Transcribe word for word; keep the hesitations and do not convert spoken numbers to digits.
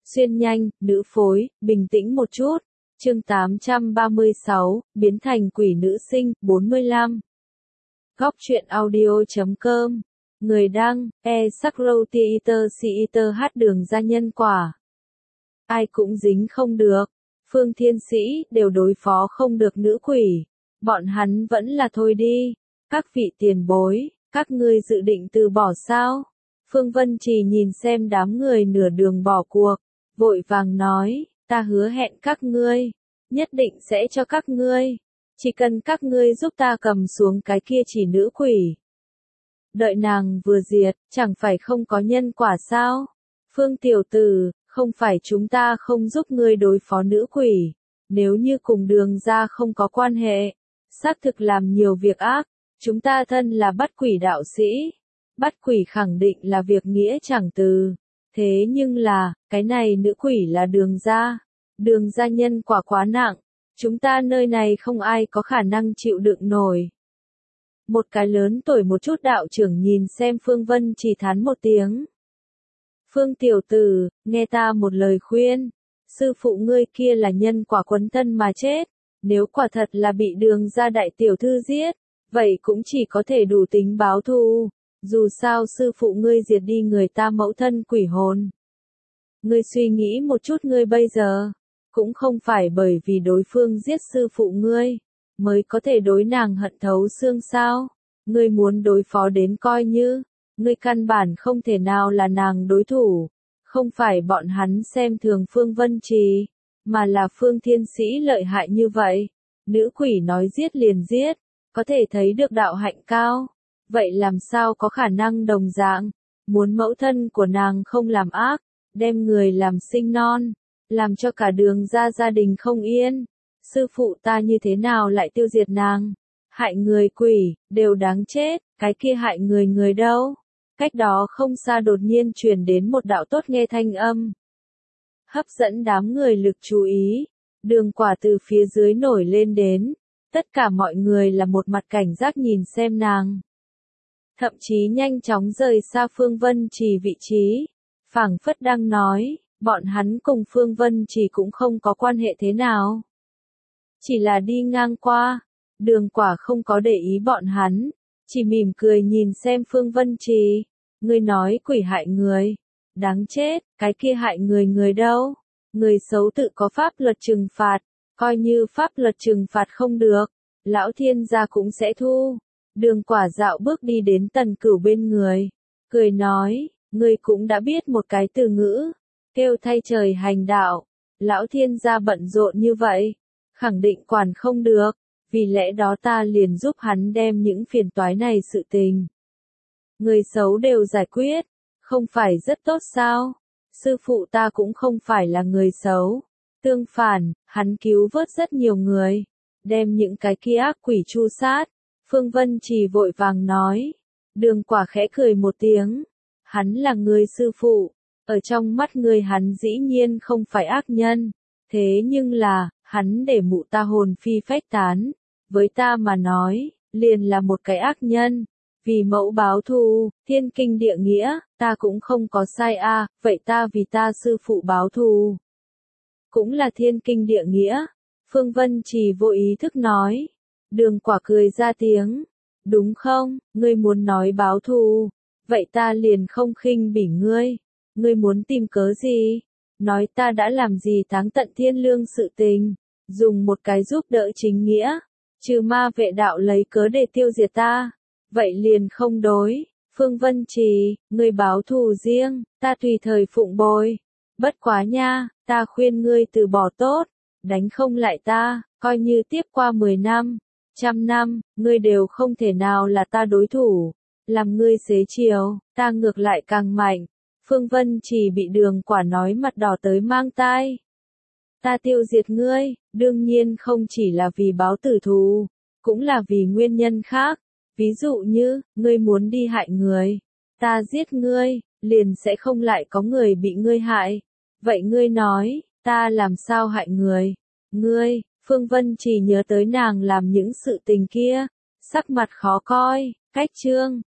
Xuyên nhanh, nữ phối, bình tĩnh một chút. Chương tám trăm ba mươi sáu, biến thành quỷ nữ sinh, bốn mươi lăm. Góc truyện audio chấm com. Người đăng, e Sakro Theater Theater hát đường ra nhân quả. Ai cũng dính không được. Phương Thiên Sĩ đều đối phó không được nữ quỷ. Bọn hắn vẫn là thôi đi. Các vị tiền bối, các ngươi dự định từ bỏ sao? Phương Vân Trì nhìn xem đám người nửa đường bỏ cuộc, vội vàng nói, ta hứa hẹn các ngươi, nhất định sẽ cho các ngươi, chỉ cần các ngươi giúp ta cầm xuống cái kia chỉ nữ quỷ. Đợi nàng vừa diệt, chẳng phải không có nhân quả sao? Phương tiểu tử, không phải chúng ta không giúp ngươi đối phó nữ quỷ, nếu như cùng đường ra không có quan hệ, xác thực làm nhiều việc ác, chúng ta thân là bắt quỷ đạo sĩ, bắt quỷ khẳng định là việc nghĩa chẳng từ. Thế nhưng là, cái này nữ quỷ là đường ra. Đường ra nhân quả quá nặng. Chúng ta nơi này không ai có khả năng chịu đựng nổi. Một cái lớn tuổi một chút đạo trưởng nhìn xem Phương Vân chỉ thán một tiếng. Phương tiểu tử, nghe ta một lời khuyên. Sư phụ ngươi kia là nhân quả quấn thân mà chết. Nếu quả thật là bị đường ra đại tiểu thư giết, vậy cũng chỉ có thể đủ tính báo thù. Dù sao sư phụ ngươi diệt đi người ta mẫu thân quỷ hồn. Ngươi suy nghĩ một chút ngươi bây giờ, cũng không phải bởi vì đối phương giết sư phụ ngươi, mới có thể đối nàng hận thấu xương sao. Ngươi muốn đối phó đến coi như, ngươi căn bản không thể nào là nàng đối thủ. Không phải bọn hắn xem thường Phương Vân Trì, mà là Phương Thiên Sĩ lợi hại như vậy. Nữ quỷ nói giết liền giết, có thể thấy được đạo hạnh cao. Vậy làm sao có khả năng đồng dạng, muốn mẫu thân của nàng không làm ác, đem người làm sinh non, làm cho cả đường ra gia đình không yên. Sư phụ ta như thế nào lại tiêu diệt nàng? Hại người quỷ, đều đáng chết, cái kia hại người người đâu? Cách đó không xa đột nhiên truyền đến một đạo tốt nghe thanh âm. Hấp dẫn đám người lực chú ý, đường quả từ phía dưới nổi lên đến, tất cả mọi người là một mặt cảnh giác nhìn xem nàng. Thậm chí nhanh chóng rời xa Phương Vân Trì vị trí, phảng phất đang nói, bọn hắn cùng Phương Vân Trì cũng không có quan hệ thế nào. Chỉ là đi ngang qua, đường quả không có để ý bọn hắn, chỉ mỉm cười nhìn xem Phương Vân Trì, ngươi nói quỷ hại người, đáng chết, cái kia hại người người đâu, người xấu tự có pháp luật trừng phạt, coi như pháp luật trừng phạt không được, lão thiên gia cũng sẽ thu. Đường quả dạo bước đi đến Tần Cửu bên người, cười nói, ngươi cũng đã biết một cái từ ngữ, kêu thay trời hành đạo, lão thiên gia bận rộn như vậy, khẳng định quản không được, vì lẽ đó ta liền giúp hắn đem những phiền toái này sự tình. Người xấu đều giải quyết, không phải rất tốt sao? Sư phụ ta cũng không phải là người xấu, tương phản, hắn cứu vớt rất nhiều người, đem những cái kia ác quỷ tru sát. Phương Vân Trì vội vàng nói, đường quả khẽ cười một tiếng, hắn là người sư phụ, ở trong mắt người hắn dĩ nhiên không phải ác nhân, thế nhưng là, hắn để mụ ta hồn phi phách tán, với ta mà nói, liền là một cái ác nhân, vì mẫu báo thù, thiên kinh địa nghĩa, ta cũng không có sai a, à, vậy ta vì ta sư phụ báo thù, cũng là thiên kinh địa nghĩa, Phương Vân Trì vô ý thức nói. Đường quả cười ra tiếng, đúng không, ngươi muốn nói báo thù, vậy ta liền không khinh bỉ ngươi, ngươi muốn tìm cớ gì, nói ta đã làm gì táng tận thiên lương sự tình, dùng một cái giúp đỡ chính nghĩa, trừ ma vệ đạo lấy cớ để tiêu diệt ta, vậy liền không đối, Phương Vân Trì, ngươi báo thù riêng, ta tùy thời phụng bồi, bất quá nha, ta khuyên ngươi từ bỏ tốt, đánh không lại ta, coi như tiếp qua mười năm. Trăm năm, ngươi đều không thể nào là ta đối thủ, làm ngươi xế chiều, ta ngược lại càng mạnh. Phương Vân Trì bị đường quả nói mặt đỏ tới mang tai. Ta tiêu diệt ngươi, đương nhiên không chỉ là vì báo tử thù, cũng là vì nguyên nhân khác. Ví dụ như, ngươi muốn đi hại người, ta giết ngươi, liền sẽ không lại có người bị ngươi hại. Vậy ngươi nói, ta làm sao hại người? Ngươi, Phương Vân Trì nhớ tới nàng làm những sự tình kia, sắc mặt khó coi, cách chương,